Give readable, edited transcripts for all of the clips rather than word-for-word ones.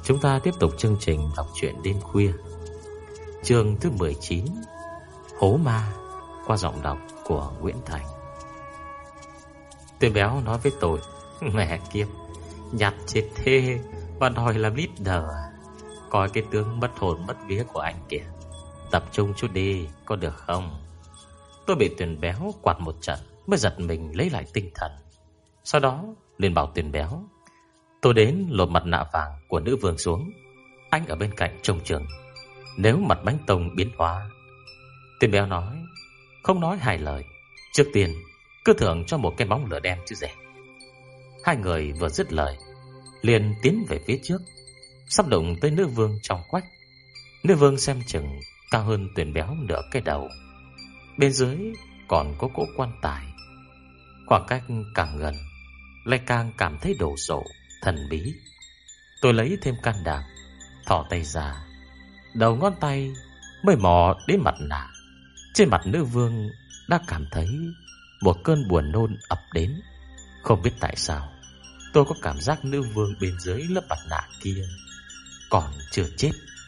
Chúng ta tiếp tục chương trình đọc truyện đêm khuya. Chương thứ 19, Hố Ma, qua giọng đọc của Nguyễn Thành. Tên béo nói với tôi: mẹ kiếp, nhặt chết thế và đòi làm leader à? Coi cái tướng mất hồn mất vía của anh kìa. Tập trung chút đi, có được không? Tôi bị Tuyền béo quạt một trận mới giật mình lấy lại tinh thần. Sau đó liền bảo Tuyền béo: tôi đến lột mặt nạ vàng của nữ vương xuống, anh ở bên cạnh trông chừng. Nếu mặt bánh tông biến hóa. Tuyền béo nói, không nói hai lời, trước tiên cứ thưởng cho một cái bóng lửa đen chứ rẻ. Hai người vừa dứt lời liền tiến về phía trước, sắp đụng tới nữ vương trong quách. Nữ vương xem chừng cao hơn Tuyền béo nửa cái đầu. Bên dưới còn có cỗ quan tài. Khoảng cách càng gần lại càng cảm thấy đồ sộ thần bí. Tôi lấy thêm can đảm, thò tay ra, đầu ngón tay mới mò đến mặt nạ. Trên mặt nữ vương đã cảm thấy một cơn buồn nôn ập đến. Không biết tại sao tôi có cảm giác nữ vương bên dưới lớp mặt nạ kia còn chưa chết.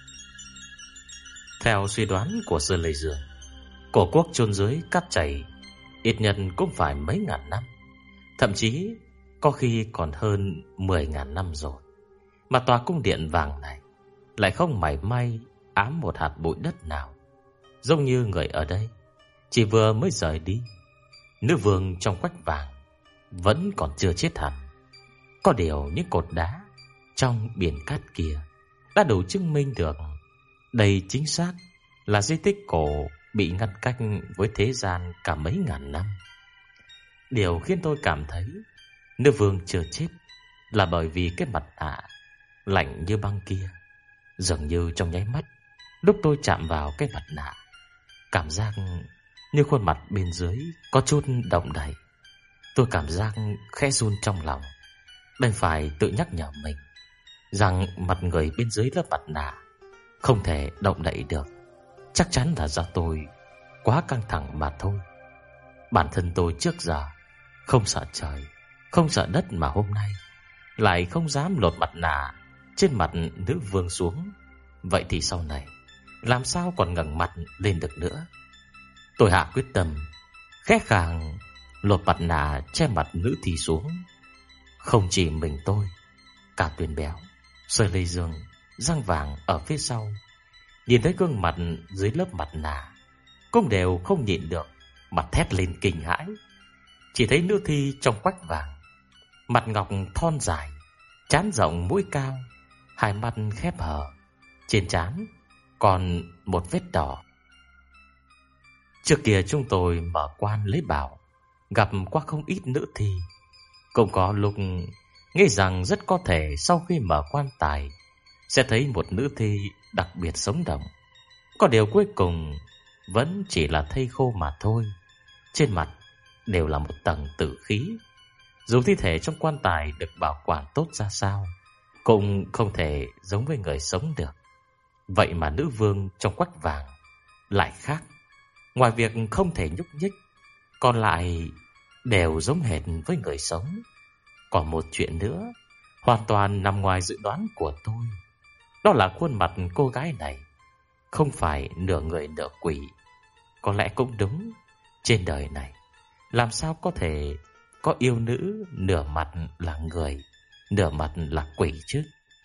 Theo suy đoán của Sơ Lê Dương, cổ quốc chôn dưới cát chảy ít nhất cũng phải mấy ngàn năm, thậm chí có khi còn hơn 10.000 năm rồi. Mà tòa cung điện vàng này lại không mảy may ám một hạt bụi đất nào, giống như người ở đây chỉ vừa mới rời đi. Nữ vương trong quách vàng vẫn còn chưa chết hẳn. Có điều những cột đá trong biển cát kia đã đủ chứng minh được đây chính xác là di tích cổ bị ngăn cách với thế gian cả mấy ngàn năm. Điều khiến tôi cảm thấy nữ vương chưa chết là bởi vì cái mặt nạ lạnh như băng kia. Dường như trong nháy mắt lúc tôi chạm vào cái mặt nạ, cảm giác như khuôn mặt bên dưới có chút động đậy. Tôi cảm giác khẽ run trong lòng, đành phải tự nhắc nhở mình rằng mặt người bên dưới lớp mặt nạ không thể động đậy được. Chắc chắn là do tôi quá căng thẳng mà thôi. Bản thân tôi trước giờ không sợ trời, không sợ đất, mà hôm nay lại không dám lột mặt nạ trên mặt nữ vương xuống. Vậy thì sau này làm sao còn ngẩng mặt lên được nữa? Tôi hạ quyết tâm, khẽ khàng lột mặt nạ che mặt nữ thi xuống. Không chỉ mình tôi, cả Tuyền béo, Sơ Lê Dương, Giang Vàng ở phía sau nhìn thấy gương mặt dưới lớp mặt nạ cũng đều không nhịn được mà thét lên kinh hãi. Chỉ thấy nữ thi trong quách vàng, mặt ngọc thon dài, trán rộng mũi cao, hai mắt khép hờ, trên trán còn một vết đỏ. Trước kia chúng tôi mở quan lấy bảo, gặp qua không ít nữ thi. Cũng có lúc nghĩ rằng rất có thể sau khi mở quan tài sẽ thấy một nữ thi đặc biệt sống động. Có điều cuối cùng vẫn chỉ là thây khô mà thôi. Trên mặt đều là một tầng tử khí. Dù thi thể trong quan tài được bảo quản tốt ra sao, cũng không thể giống với người sống được. Vậy mà nữ vương trong quách vàng lại khác. Ngoài việc không thể nhúc nhích, còn lại đều giống hệt với người sống. Còn một chuyện nữa hoàn toàn nằm ngoài dự đoán của tôi. Đó là khuôn mặt cô gái này không phải nửa người nửa quỷ. Có lẽ cũng đúng, trên đời này làm sao có thể có yêu nữ nửa mặt là người, nửa mặt là quỷ chứ?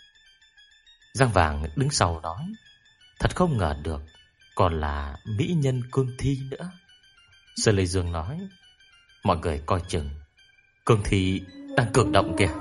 Giang Vàng đứng sau nói, thật không ngờ được còn là mỹ nhân cương thi nữa. Sơ Lê Dương nói, mọi người coi chừng, cương thi đang cử động kìa.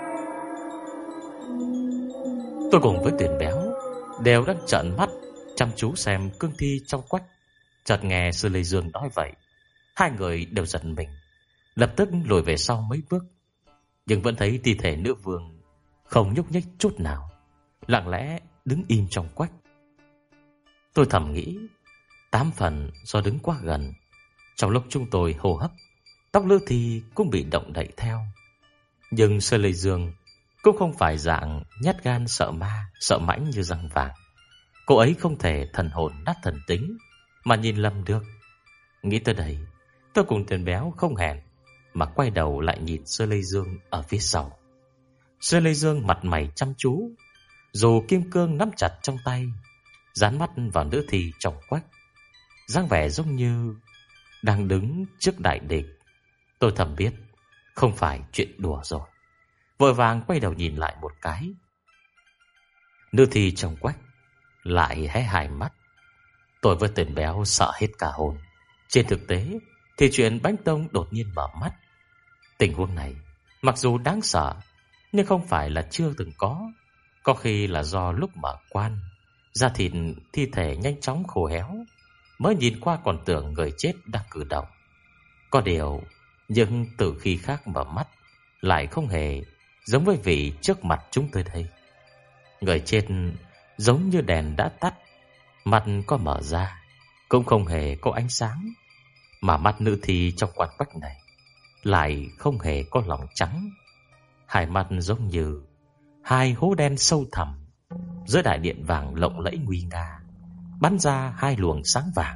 Tôi cùng với Tuyền béo đều đang trợn mắt chăm chú xem cương thi trong quách. Chợt nghe Sơ Lê Dương nói vậy, hai người đều giật mình, lập tức lùi về sau mấy bước. Nhưng vẫn thấy thi thể nữ vương không nhúc nhích chút nào, lặng lẽ đứng im trong quách. Tôi thầm nghĩ, 8 phần do đứng quá gần. Trong lúc chúng tôi hô hấp, tóc nữ thi cũng bị động đậy theo. Nhưng Sơ Lê Dương cũng không phải dạng nhát gan sợ ma, sợ mãnh như Giang Vàng. Cô ấy không thể thần hồn nát thần tính mà nhìn lầm được. Nghĩ tới đây, tôi cùng Tuyền béo không hẹn mà quay đầu lại nhìn Sơ Lê Dương ở phía sau. Sơ Lê Dương mặt mày chăm chú, Dù kim cương nắm chặt trong tay, dán mắt vào nữ thi trong quách, dáng vẻ giống như đang đứng trước đại địch. Tôi thầm biết không phải chuyện đùa rồi, vội vàng quay đầu nhìn lại một cái. Nữ thi trong quách lại hé hai mắt. Tôi với Tiền Béo sợ hết cả hồn. Trên thực tế thì chuyện Bánh Tông đột nhiên mở mắt, tình huống này mặc dù đáng sợ nhưng không phải là chưa từng có. Có khi là do lúc mở quan, da thịt thi thể nhanh chóng khô héo, mới nhìn qua còn tưởng người chết đang cử động. Có điều, nhưng từ khi khác mở mắt lại không hề giống với vị trước mặt chúng tôi đây. Người chết giống như đèn đã tắt, mắt có mở ra cũng không hề có ánh sáng. Mà mắt nữ thi trong quan bách này lại không hề có lòng trắng. Hai mắt giống như hai hố đen sâu thẳm, giữa đại điện vàng lộng lẫy nguy nga bắn ra hai luồng sáng vàng.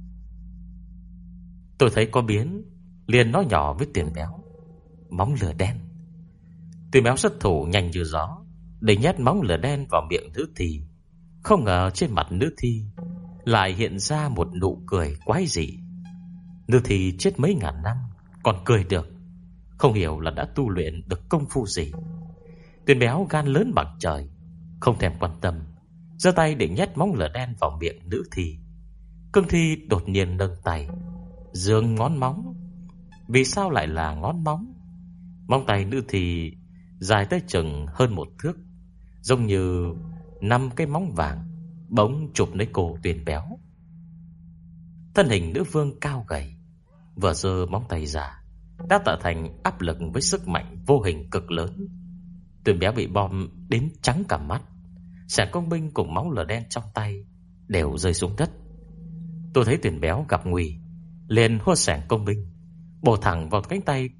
Tôi thấy có biến, liền nói nhỏ với Tiền Béo: móng lửa đen. Tiền Béo xuất thủ nhanh như gió, để nhét móng lửa đen vào miệng nữ thi. Không ngờ trên mặt nữ thi lại hiện ra một nụ cười quái dị. Nữ thi chết mấy ngàn năm còn cười được, không hiểu là đã tu luyện được công phu gì. Tiền Béo gan lớn bằng trời, không thèm quan tâm, giơ tay định nhét móng lửa đen vào miệng nữ thi. Cương thi đột nhiên nâng tay giương ngón móng. Vì sao lại là ngón móng? Móng tay nữ thi dài tới chừng hơn 1 thước, giống như 5 cái móng vàng, bỗng chụp lấy cổ Tiền Béo. Thân hình nữ vương cao gầy, vừa giơ móng tay ra đã tạo thành áp lực với sức mạnh vô hình cực lớn. Tiền Béo bị bom đến trắng cả mắt. Xẻng công binh cùng móng lửa đen trong tay đều rơi xuống đất. Tôi thấy Tiền Béo gặp nguy, liền hô xẻng công binh bổ thẳng vào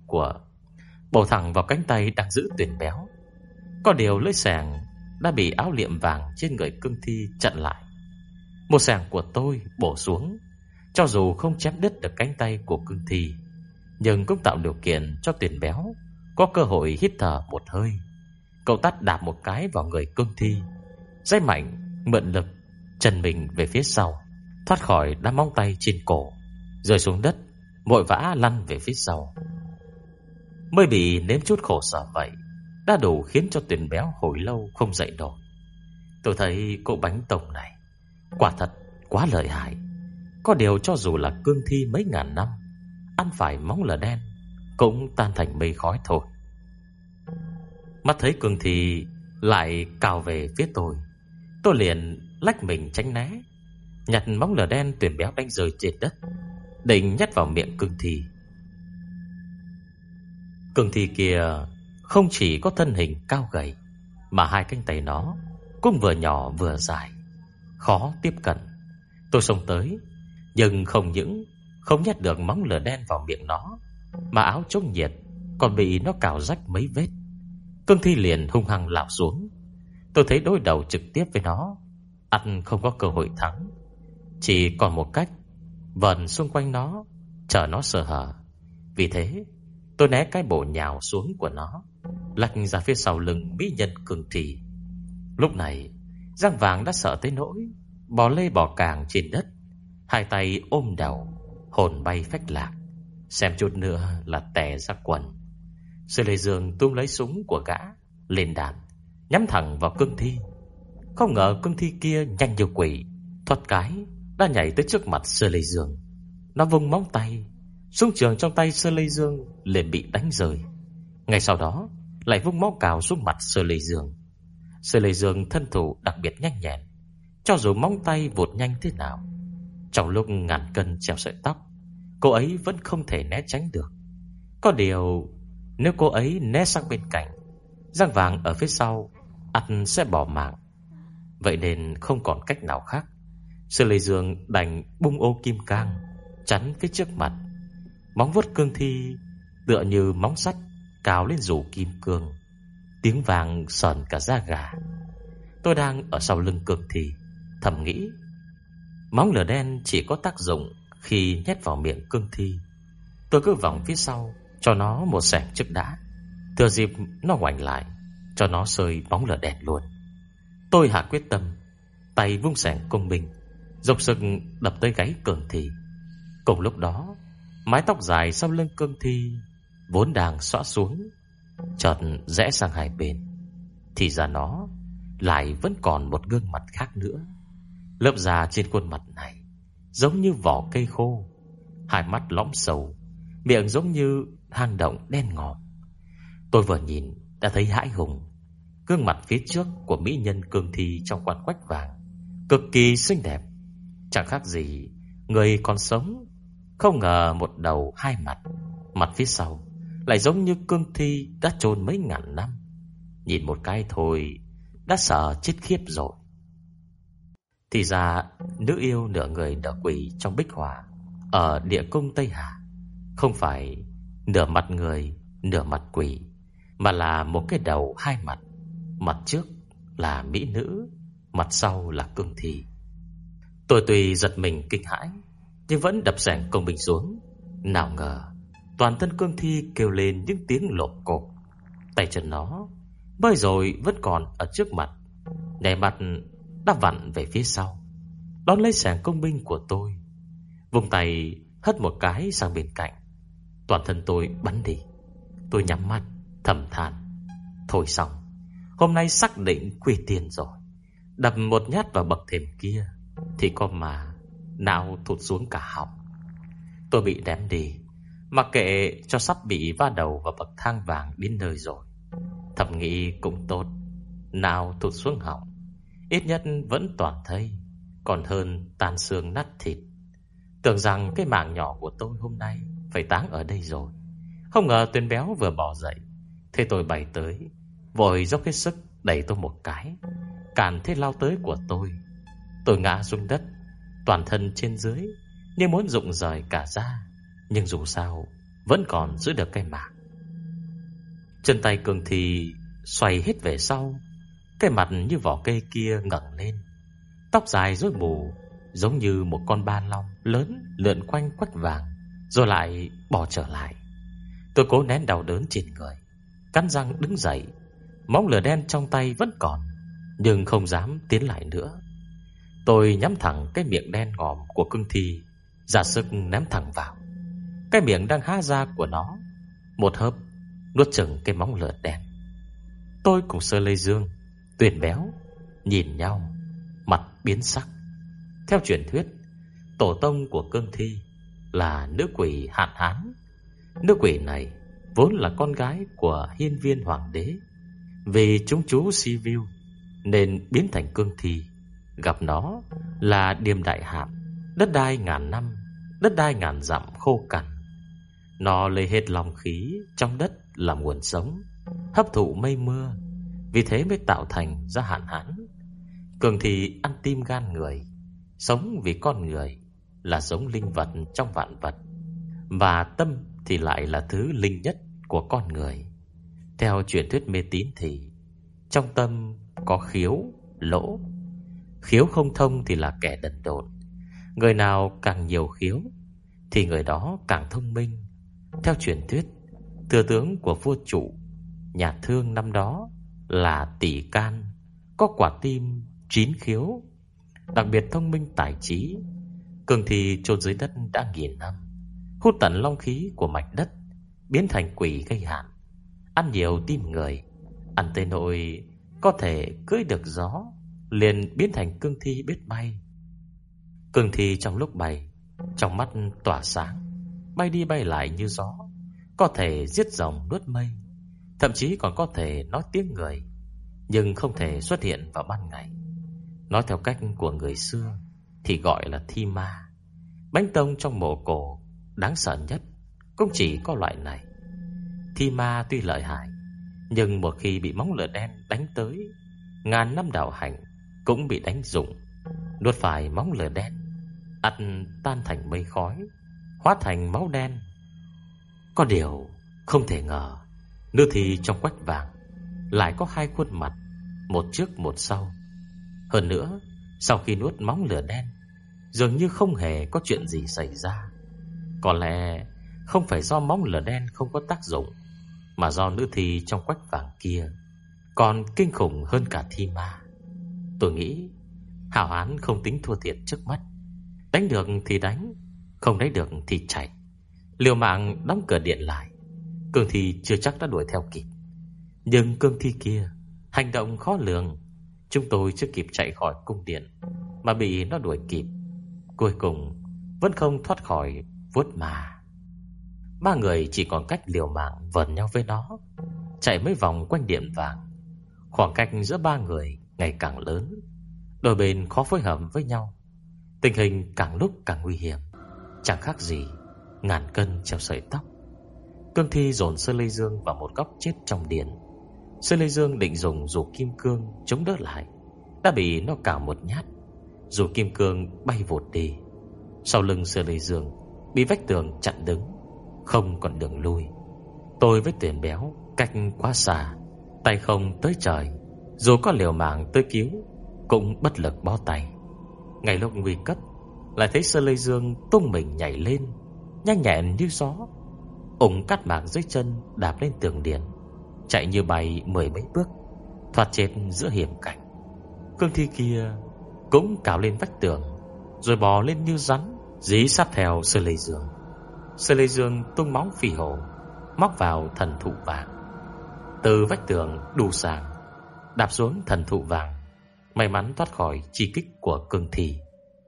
cánh tay đang giữ Tiền Béo. Có điều lưỡi xẻng đã bị áo liệm vàng trên người cương thi chặn lại. Một xẻng của tôi bổ xuống, cho dù không chém đứt được cánh tay của cương thi, nhưng cũng tạo điều kiện cho Tiền Béo có cơ hội hít thở một hơi. Cậu tát đạp một cái vào người cương thi, dây mạnh mượn lực chân mình về phía sau, thoát khỏi đám móng tay trên cổ, rơi xuống đất, vội vã lăn về phía sau. Mới bị nếm chút khổ sở vậy đã đủ khiến cho Tiền Béo hồi lâu không dậy nổi. Tôi thấy cô Bánh Tông này quả thật quá lợi hại. Có điều cho dù là cương thi mấy ngàn năm, ăn phải móng lửa đen cũng tan thành mây khói thôi. Mắt thấy cương thi lại cào về phía tôi liền lách mình tránh né, nhặt móng lửa đen Tiền Béo đánh rơi trên đất, định nhét vào miệng cương thi. Cương thi kia không chỉ có thân hình cao gầy, mà hai cánh tay nó cũng vừa nhỏ vừa dài, khó tiếp cận. Tôi xông tới, nhưng không những không nhét được móng lửa đen vào miệng nó, mà áo chống nhiệt còn bị nó cào rách mấy vết. Cương thi liền hung hăng lạo xuống. Tôi thấy đối đầu trực tiếp với nó ăn không có cơ hội thắng, chỉ còn một cách vần xung quanh nó, chờ nó sơ hở. Vì thế tôi né cái bổ nhào xuống của nó, lách ra phía sau lưng mỹ nhân cương thi. Lúc này Giang Vàng đã sợ tới nỗi bò lê bò càng trên đất, hai tay ôm đầu, hồn bay phách lạc, xem chút nữa là tè ra quần. Sư Lê Dương tung lấy súng của gã lên đạn, nhắm thẳng vào cương thi. Không ngờ cương thi kia nhanh như quỷ, thoát cái đã nhảy tới trước mặt Sư Lê Dương. Nó vung móng tay, súng trường trong tay Sư Lê Dương liền bị đánh rơi. Ngay sau đó lại vung máu cào xuống mặt Sư Lê Dương. Sư Lê Dương thân thủ đặc biệt nhanh nhẹn, cho dù móng tay vụt nhanh thế nào, trong lúc ngàn cân treo sợi tóc, cô ấy vẫn không thể né tránh được. Có điều nếu cô ấy né sang bên cạnh, Giang Vàng ở phía sau ắt sẽ bỏ mạng. Vậy nên không còn cách nào khác, Sư Lê Dương đành bung ô kim cang chắn phía trước mặt. Móng vuốt cương thi tựa như móng sắt cào lên rủ kim cương, tiếng vàng sờn cả da gà. Tôi đang ở sau lưng cương thi, thầm nghĩ móng lửa đen chỉ có tác dụng khi nhét vào miệng cương thi. Tôi cứ vòng phía sau cho nó một xẻng trước đã, thừa dịp nó ngoảnh lại cho nó sơi móng lửa đen luôn. Tôi hạ quyết tâm, tay vung xẻng công binh, dục sực đập tới gáy Cương Thi. Cùng lúc đó, mái tóc dài sau lưng Cương Thi vốn đang xõa xuống, chợt rẽ sang hai bên. Thì ra nó lại vẫn còn một gương mặt khác nữa. Lớp da trên khuôn mặt này giống như vỏ cây khô, hai mắt lõm sâu, miệng giống như hang động đen ngòm. Tôi vừa nhìn đã thấy hãi hùng. Gương mặt phía trước của mỹ nhân Cương Thi trong quan quách vàng cực kỳ xinh đẹp, chẳng khác gì người còn sống. Không ngờ một đầu hai mặt, mặt phía sau lại giống như Cương Thi đã chôn mấy ngàn năm. Nhìn một cái thôi đã sợ chết khiếp rồi. Thì ra nữ yêu nửa người nửa quỷ trong bích họa ở địa cung Tây Hà không phải nửa mặt người nửa mặt quỷ, mà là một cái đầu hai mặt. Mặt trước là mỹ nữ, mặt sau là Cương Thi. Tôi tuy giật mình kinh hãi, nhưng vẫn đập xẻng công bình xuống. Nào ngờ toàn thân Cương Thi kêu lên những tiếng lộp cộp. Tay chân nó mới rồi vẫn còn ở trước mặt, nẻ mặt đã vặn về phía sau, đón lấy xẻng công binh của tôi, vùng tay hất một cái sang bên cạnh. Toàn thân tôi bắn đi. Tôi nhắm mắt thầm than, thôi xong, hôm nay xác định quy tiền rồi. Đập một nhát vào bậc thềm kia thì có mà não thụt xuống cả họng. Tôi bị ném đi, mặc kệ cho sắp bị va đầu vào bậc thang vàng đến nơi rồi. Thầm nghĩ cũng tốt, nào thụt xuống họng, ít nhất vẫn toàn thây, còn hơn tan xương nát thịt. Tưởng rằng cái mạng nhỏ của tôi hôm nay phải táng ở đây rồi. Không ngờ Tuyền béo vừa bỏ dậy, thế tôi bay tới, vội dốc hết sức đẩy tôi một cái, cản thế lao tới của tôi. Tôi ngã xuống đất, toàn thân trên dưới như muốn rụng rời cả da, nhưng dù sao vẫn còn giữ được cái mạng. Chân tay Cương Thi xoay hết về sau, cái mặt như vỏ cây kia ngẩng lên, tóc dài rối bù giống như một con ba long lớn lượn quanh quách vàng, rồi lại bỏ trở lại. Tôi cố nén đau đớn trên người, cắn răng đứng dậy. Móng lửa đen trong tay vẫn còn, nhưng không dám tiến lại nữa. Tôi nhắm thẳng cái miệng đen ngòm của Cương Thi, ra sức ném thẳng vào. Cái miệng đang há ra của nó một hớp nuốt chửng cái móng lửa đen. Tôi cùng Sơ Lê Dương, Tuyền béo nhìn nhau, mặt biến sắc. Theo truyền thuyết, tổ tông của Cương Thi là nữ quỷ Hạn Hán. Nữ quỷ này vốn là con gái của hiên viên hoàng đế. Vì chúng chú si view nên biến thành Cương Thi. Gặp nó là điềm đại hạn, đất đai ngàn năm, đất đai ngàn dặm khô cằn. Nó lấy hết lòng khí trong đất làm nguồn sống, hấp thụ mây mưa, vì thế mới tạo thành ra Hạn Hán. Cương Thi ăn tim gan người, sống vì con người, là giống linh vật trong vạn vật, và tâm thì lại là thứ linh nhất của con người. Theo truyền thuyết mê tín thì trong tâm có khiếu, lỗ. Khiếu không thông thì là kẻ đần độn. Người nào càng nhiều khiếu thì người đó càng thông minh. Theo truyền thuyết, thừa tướng của vua Trụ, nhà Thương năm đó là Tỷ Can, có quả tim 9 khiếu, đặc biệt thông minh tài trí. Cương Thi chôn dưới đất đã nghìn năm, hút tận long khí của mạch đất, biến thành quỷ gây hạn, ăn nhiều tim người, ăn tới nỗi có thể cưỡi được gió, liền biến thành Cương Thi biết bay. Cương Thi trong lúc bay, trong mắt tỏa sáng, bay đi bay lại như gió, có thể giết rồng nuốt mây, thậm chí còn có thể nói tiếng người, nhưng không thể xuất hiện vào ban ngày. Nói theo cách của người xưa thì gọi là thi ma. Bánh tông trong mộ cổ đáng sợ nhất cũng chỉ có loại này. Thi ma tuy lợi hại, nhưng một khi bị móng lửa đen đánh tới, ngàn năm đạo hành cũng bị đánh rụng. Nuốt phải móng lửa đen, ắt tan thành mây khói, hóa thành máu đen. Có điều không thể ngờ, nữ thi trong quách vàng lại có hai khuôn mặt, một trước một sau. Hơn nữa, sau khi nuốt móng lửa đen, dường như không hề có chuyện gì xảy ra. Có lẽ không phải do móng lửa đen không có tác dụng, mà do nữ thi trong quách vàng kia còn kinh khủng hơn cả thi ma. Tôi nghĩ hảo hán không tính thua thiệt trước mắt, đánh được thì đánh, không đánh được thì chạy, liều mạng đóng cửa điện lại. Cương thi chưa chắc đã đuổi theo kịp, nhưng cương thi kia hành động khó lường. Chúng tôi chưa kịp chạy khỏi cung điện mà bị nó đuổi kịp. Cuối cùng vẫn không thoát khỏi vuốt mà. Ba người chỉ còn cách liều mạng vờn nhau với nó, chạy mấy vòng quanh điện vàng. Khoảng cách giữa ba người ngày càng lớn, đôi bên khó phối hợp với nhau. Tình hình càng lúc càng nguy hiểm, chẳng khác gì ngàn cân treo sợi tóc. Cương thi dồn Sơ Lê Dương vào một góc chết trong điện. Sơ Lê Dương định dùng dù kim cương chống đỡ lại, đã bị nó cào một nhát. Dù kim cương bay vụt đi. Sau lưng Sơ Lê Dương bị vách tường chặn đứng, không còn đường lui. Tôi với Tuyển Béo cách quá xa, tay không tới trời, dù có liều mạng tới cứu cũng bất lực bó tay. Ngay lúc nguy cấp, lại thấy Sơ Lê Dương tung mình nhảy lên, nhanh nhẹn như gió, ủng cát mạc dưới chân đạp lên tường điện, chạy như bay mười mấy bước, thoát chết giữa hiểm cảnh. Cương thi kia cũng cào lên vách tường, rồi bò lên như rắn, dí sát theo Sơ Lê Dương. Sơ Lê Dương tung móng phì hổ, móc vào thần thụ vàng, từ vách tường đù sàng đạp xuống thần thụ vàng, may mắn thoát khỏi chi kích của cương thi.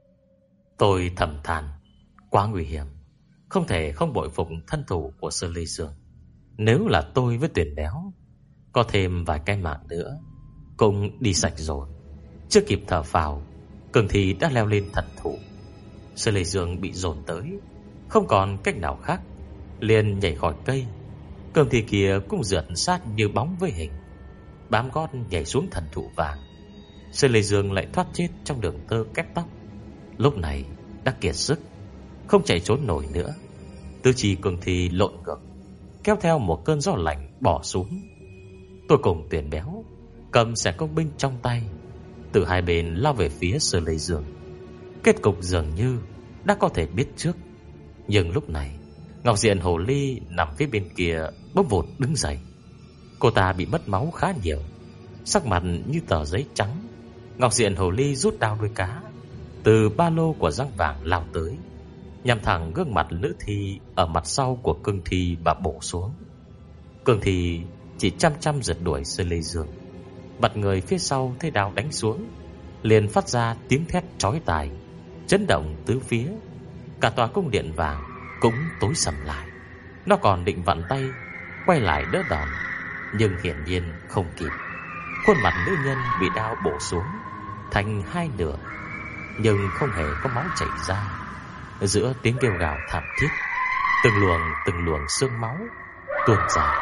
Tôi thầm than, quá nguy hiểm, không thể không bội phục thân thủ của Sơ Lê Dương. Nếu là tôi với Tuyển Béo, có thêm vài cái mạng nữa cũng đi sạch rồi. Chưa kịp thở phào, cương thi đã leo lên thần thụ. Sơ Lê Dương bị dồn tới, không còn cách nào khác, liền nhảy khỏi cây. Cương thi kia cũng rượt sát như bóng với hình, bám gót nhảy xuống thần thụ vàng. Sơ Lê Dương lại thoát chết trong đường tơ kép tóc. Lúc này đã kiệt sức, không chạy trốn nổi nữa. Tứ chi cương thi lộn ngược, kéo theo một cơn gió lạnh bỏ xuống. Tôi cùng Tuyển Béo cầm xẻng công binh trong tay, từ hai bên lao về phía Sơ Lê Dương. Kết cục dường như đã có thể biết trước. Nhưng lúc này Ngọc Diện Hồ Ly nằm phía bên kia bỗng vụt đứng dậy. Cô ta bị mất máu khá nhiều, sắc mặt như tờ giấy trắng. Ngọc Diện Hồ Ly rút đao đuôi cá từ ba lô của răng vàng lao tới, nhằm thẳng gương mặt nữ thi ở mặt sau của cương thi và bổ xuống. Cương thi chỉ chăm rượt đuổi Sơ Lê Dương. Mặt người phía sau thấy đao đánh xuống, liền phát ra tiếng thét chói tai, chấn động tứ phía. Cả tòa cung điện vàng cũng tối sầm lại. Nó còn định vặn tay quay lại đỡ đòn, nhưng hiển nhiên không kịp. Khuôn mặt nữ nhân bị đao bổ xuống thành hai nửa, nhưng không hề có máu chảy ra. Giữa tiếng kêu gào thảm thiết, từng luồng xương máu tuôn ra.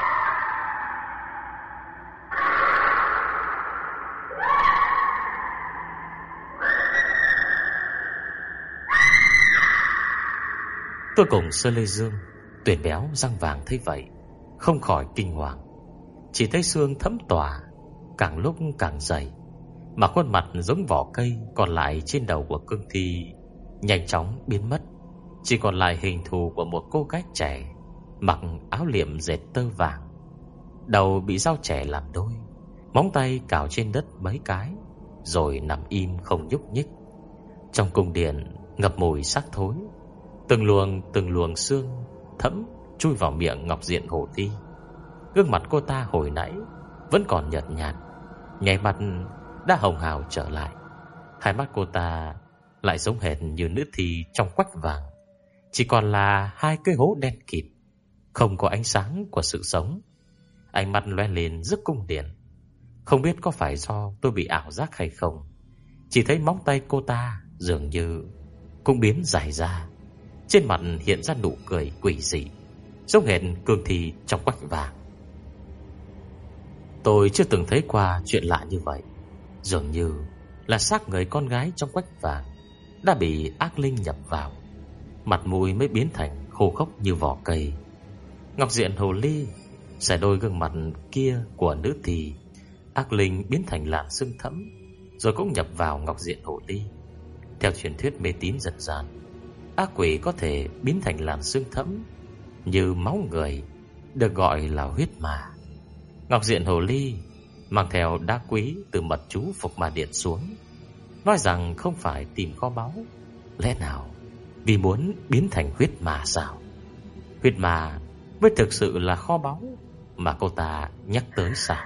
Tôi cùng Sơ Lê Dương, Tuyển Béo, răng vàng thấy vậy không khỏi kinh hoàng. Chỉ thấy xương thấm tỏa, càng lúc càng dày, mà khuôn mặt giống vỏ cây còn lại trên đầu của cương thi nhanh chóng biến mất. Chỉ còn lại hình thù của một cô gái trẻ, mặc áo liệm dệt tơ vàng, đầu bị dao chẻ làm đôi, móng tay cào trên đất mấy cái, rồi nằm im không nhúc nhích. Trong cung điện ngập mùi xác thối, từng luồng xương thẫm chui vào miệng Ngọc Diện Hồ Ly. Gương mặt cô ta hồi nãy vẫn còn nhợt nhạt, nháy mắt đã hồng hào trở lại. Hai mắt cô ta lại giống hệt như nữ thi trong quách vàng, chỉ còn là hai cái hố đen kịt, không có ánh sáng của sự sống. Ánh mắt lóe lên rất cung điện. Không biết có phải do tôi bị ảo giác hay không, chỉ thấy móng tay cô ta dường như cũng biến dài ra, trên mặt hiện ra nụ cười quỷ dị, giống hệt cương thi trong quách vàng. Tôi chưa từng thấy qua chuyện lạ như vậy. Dường như là xác người con gái trong quách vàng đã bị ác linh nhập vào, mặt mũi mới biến thành khô khốc như vỏ cây. Ngọc Diện Hồ Ly xẻ đôi gương mặt kia của nữ thì ác linh biến thành làn sương thẫm, rồi cũng nhập vào Ngọc Diện Hồ Ly. Theo truyền thuyết mê tín dân gian, ác quỷ có thể biến thành làn sương thẫm như máu người, được gọi là huyết ma. Ngọc Diện Hồ Ly mang theo đá quý từ mật chú Phục Ma Điện xuống, nói rằng không phải tìm kho báu. Lẽ nào vì muốn biến thành huyết ma sao? Huyết ma mới thực sự là kho báu mà cô ta nhắc tới sao?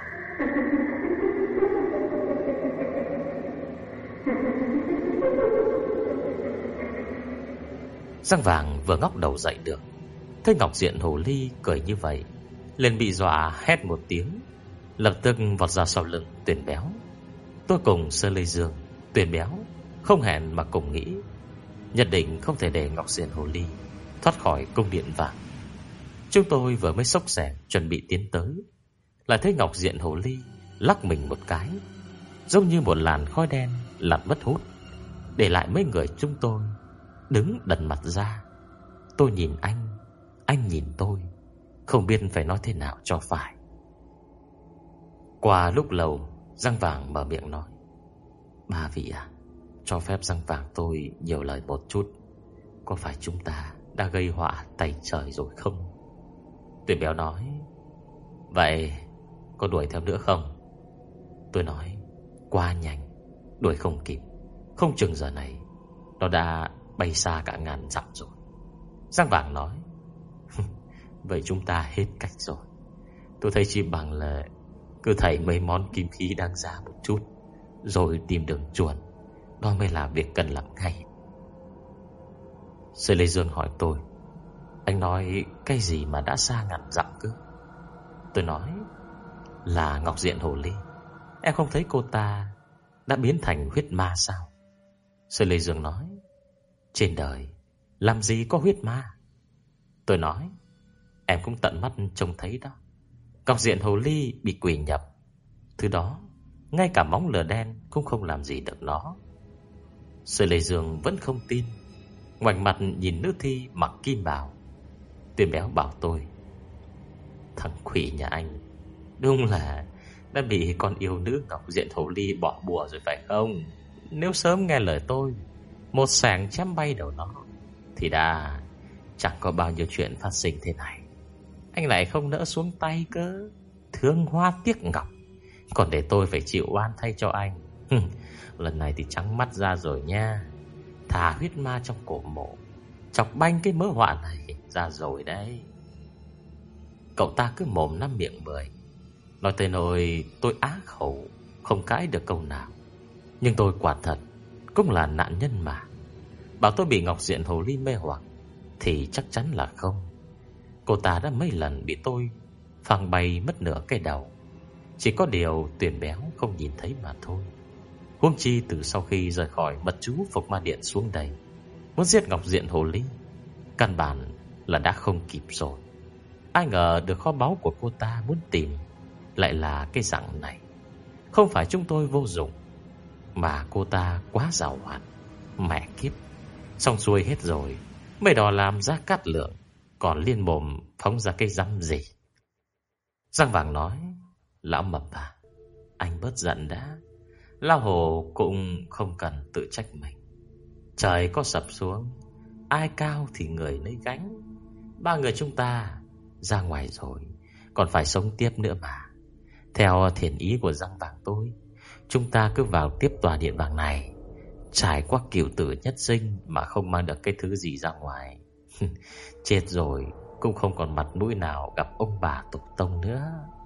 Răng vàng vừa ngóc đầu dậy được, thấy Ngọc Diện Hồ Ly cười như vậy, liền bị dọa hét một tiếng, lập tức vọt ra sau lưng Tuyền Béo. Tôi cùng Sơ Lê Dương, Tuyền Béo không hẹn mà cùng nghĩ nhất định không thể để Ngọc Diện Hồ Ly thoát khỏi cung điện vàng. Chúng tôi vừa mới xốc xẻng chuẩn bị tiến tới, lại thấy Ngọc Diện Hồ Ly lắc mình một cái, giống như một làn khói đen lặn mất hút, để lại mấy người chúng tôi đứng đần mặt ra. Tôi nhìn anh nhìn tôi, không biết phải nói thế nào cho phải. Qua lúc lâu, Răng Vàng mở miệng nói: "Ba vị à, cho phép Răng Vàng tôi nhiều lời một chút. Có phải chúng ta đã gây họa tày trời rồi không?" Tuyền Béo nói: "Vậy có đuổi theo nữa không?" Tôi nói: "Quá nhanh, đuổi không kịp. Không chừng giờ này nó đã bay xa cả ngàn dặm rồi." Răng Vàng nói: "Vậy chúng ta hết cách rồi. Tôi thấy chỉ bằng là cứ thảy mấy món kim khí đang ra một chút, rồi tìm đường chuồn. Đó mới là việc cần làm ngay." Sơ Lê Dương hỏi tôi: "Anh nói cái gì mà đã xa ngàn dặm cơ?" Tôi nói: "Là Ngọc Diện Hồ Ly. Em không thấy cô ta đã biến thành huyết ma sao?" Sơ Lê Dương nói: "Trên đời làm gì có huyết ma." Tôi nói: "Em cũng tận mắt trông thấy đó. Ngọc Diện Hồ Ly bị quỷ nhập, thứ đó ngay cả móng lửa đen cũng không làm gì được nó." Sơ Lê Dương vẫn không tin, ngoảnh mặt nhìn nữ thi mặc kim bào. Tuyền Béo bảo tôi: "Thằng quỷ nhà anh đúng là đã bị con yêu nữ Ngọc Diện Hồ Ly bỏ bùa rồi phải không? Nếu sớm nghe lời tôi, một sảng chém bay đầu nó, thì đã chẳng có bao nhiêu chuyện phát sinh thế này. Anh lại không nỡ xuống tay cơ. Thương hoa tiếc ngọc, còn để tôi phải chịu oan thay cho anh. Lần này thì trắng mắt ra rồi nha. Thả huyết ma trong cổ mộ, chọc banh cái mớ họa này ra rồi đấy." Cậu ta cứ mồm năm miệng mười, nói tới nỗi tôi á khẩu không cãi được câu nào. Nhưng tôi quả thật cũng là nạn nhân mà. Bảo tôi bị Ngọc Diện Hồ Ly mê hoặc thì chắc chắn là không. Cô ta đã mấy lần bị tôi phang bay mất nửa cái đầu. Chỉ có điều Tuyền Béo không nhìn thấy mà thôi. Huống chi từ sau khi rời khỏi mật chú Phục Ma Điện xuống đây, muốn giết Ngọc Diện Hồ Ly, căn bản là đã không kịp rồi. Ai ngờ được kho báu của cô ta muốn tìm lại là cái dạng này. Không phải chúng tôi vô dụng, mà cô ta quá giàu hoạt. Mẹ kiếp, xong xuôi hết rồi, mấy đò làm ra cát lượng, còn liên mồm phóng ra cái răm gì. Răng Vàng nói: "Lão Mập à, anh bớt giận đã. Lão Hồ cũng không cần tự trách mình. Trời có sập xuống, ai cao thì người nấy gánh. Ba người chúng ta ra ngoài rồi, còn phải sống tiếp nữa mà. Theo thiện ý của Răng Vàng tôi, chúng ta cứ vào tiếp tòa điện vàng này, trải qua cửu tử nhất sinh mà không mang được cái thứ gì ra ngoài. Chết rồi cũng không còn mặt mũi nào gặp ông bà tục tông nữa."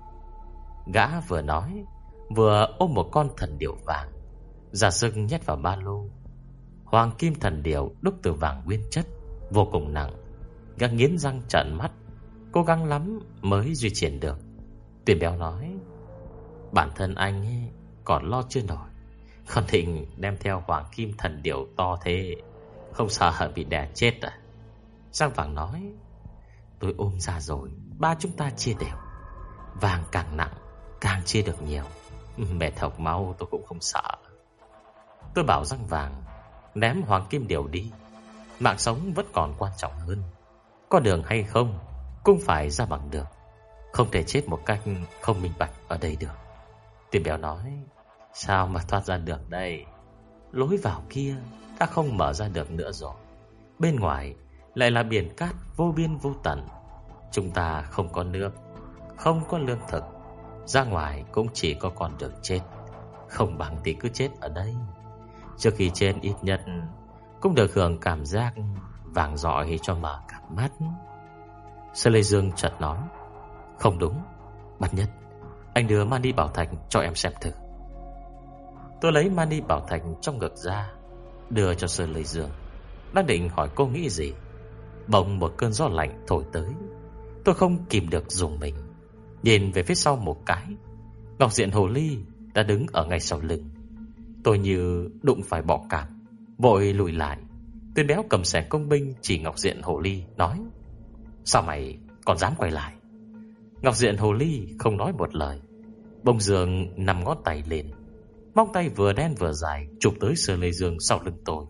Gã vừa nói vừa ôm một con thần điểu vàng, giả sức nhét vào ba lô. Hoàng kim thần điểu đúc từ vàng nguyên chất, vô cùng nặng. Gã nghiến răng trợn mắt, cố gắng lắm mới duy trì được. Tuyền Béo nói: "Bản thân anh ấy còn lo chưa nổi, còn định đem theo hoàng kim thần điểu to thế, không sợ bị đè chết à?" Răng Vàng nói: "Tôi ôm ra rồi, ba chúng ta chia đều. Vàng càng nặng càng chia được nhiều. Mệt học máu tôi cũng không sợ." Tôi bảo Răng Vàng ném hoàng kim điểu đi, mạng sống vẫn còn quan trọng hơn. Có đường hay không cũng phải ra bằng được, không thể chết một cách không minh bạch ở đây được. Tuyền Béo nói: "Sao mà thoát ra được đây? Lối vào kia đã không mở ra được nữa rồi. Bên ngoài lại là biển cát vô biên vô tận. Chúng ta không có nước, không có lương thực, ra ngoài cũng chỉ có con đường chết. Không bằng thì cứ chết ở đây. Trước khi trên ít nhất cũng được hưởng cảm giác vàng rọi cho mở cả mắt. Sở Lê Dương chợt nói: Không đúng, Bát Nhất, anh đưa mani bảo thạch cho em xem thử. Tôi lấy mani bảo thạch trong ngực ra, đưa cho Sở Lê Dương. Đang định hỏi cô nghĩ gì, bỗng một cơn gió lạnh thổi tới. Tôi không kìm được rùng mình, nhìn về phía sau một cái. Ngọc Diện Hồ Ly đã đứng ở ngay sau lưng. Tôi như đụng phải bọ cạp, vội lùi lại. Tên béo cầm xẻng công binh chỉ Ngọc Diện Hồ Ly nói: Sao mày còn dám quay lại? Ngọc Diện Hồ Ly không nói một lời, bông giường nằm ngón tay lên, móng tay vừa đen vừa dài chụp tới Sở Lê Dương sau lưng tôi.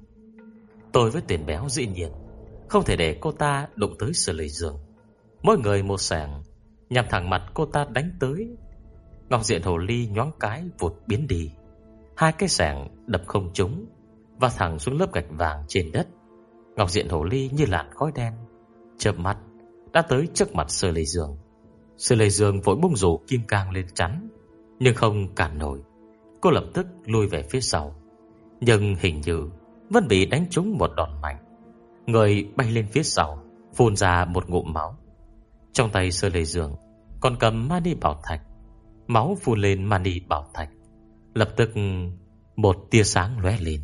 Tôi với tên béo dĩ nhiên không thể để cô ta đụng tới Sở Lê Dương. Mỗi người một xẻng nhằm thẳng mặt cô ta đánh tới. Ngọc Diện Hồ Ly nhoáng cái vụt biến đi. Hai cái xẻng đập không trúng, và thẳng xuống lớp gạch vàng trên đất. Ngọc Diện Hồ Ly như làn khói đen, chớp mắt đã tới trước mặt Sở Lê Dương. Sở Lê Dương vội bung rủ kim cang lên chắn, nhưng không cản nổi. Cô lập tức lùi về phía sau, nhưng hình như vẫn bị đánh trúng một đòn mạnh. Người bay lên phía sau, phun ra một ngụm máu. Trong tay Sở Lê Dương còn cầm mani bảo thạch. Máu phun lên mani bảo thạch, lập tức một tia sáng lóe lên.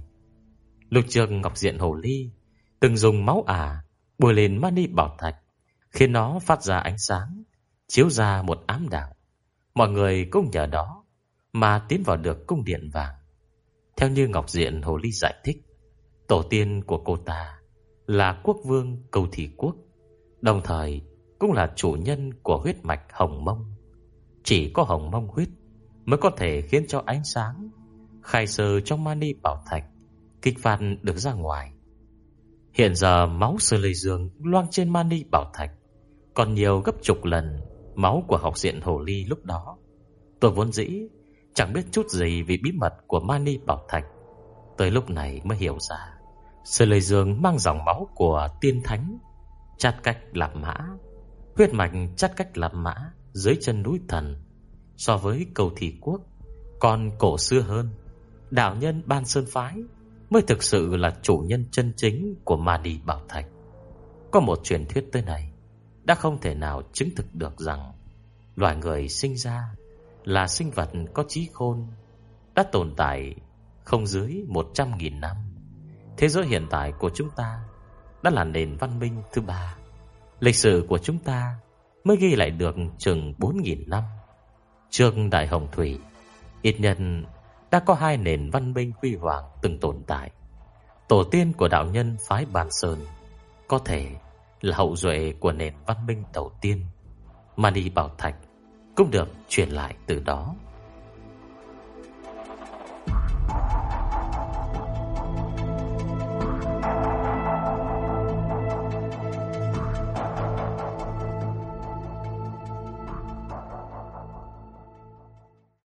Lúc trước Ngọc Diện Hồ Ly từng dùng máu bôi lên mani bảo thạch, khiến nó phát ra ánh sáng, chiếu ra một ám đạo. Mọi người cũng nhờ đó mà tiến vào được cung điện vàng. Theo như Ngọc Diện Hồ Ly giải thích, tổ tiên của cô ta là quốc vương Cầu Thị Quốc, đồng thời cũng là chủ nhân của huyết mạch Hồng Mông. Chỉ có Hồng Mông huyết mới có thể khiến cho ánh sáng khai sơ trong mani bảo thạch kích phát được ra ngoài. Hiện giờ máu Sở Lê Dương loang trên mani bảo thạch còn nhiều gấp chục lần máu của Ngọc Diện Hồ Ly lúc đó. Tôi vốn dĩ chẳng biết chút gì về bí mật của mani bảo thạch, tới lúc này mới hiểu ra Sở Lê Dương mang dòng máu của tiên thánh Chát Cách Lạp Mã, huyết mạch Chát Cách Lạp Mã dưới chân núi thần, so với Cầu Thị Quốc còn cổ xưa hơn. Đạo nhân Ban Sơn Phái mới thực sự là chủ nhân chân chính của mani bảo thạch. Có một truyền thuyết tới này đã không thể nào chứng thực được rằng loài người sinh ra là sinh vật có trí khôn, đã tồn tại không dưới 100.000 năm. Thế giới hiện tại của chúng ta đã là nền văn minh thứ 3. Lịch sử của chúng ta mới ghi lại được chừng 4.000 năm. Trước Đại Hồng Thủy, ít nhất đã có 2 nền văn minh huy hoàng từng tồn tại. Tổ tiên của đạo nhân phái Ban Sơn có thể là hậu duệ của nền văn minh đầu tiên. Mani bảo thạch cũng được truyền lại từ đó.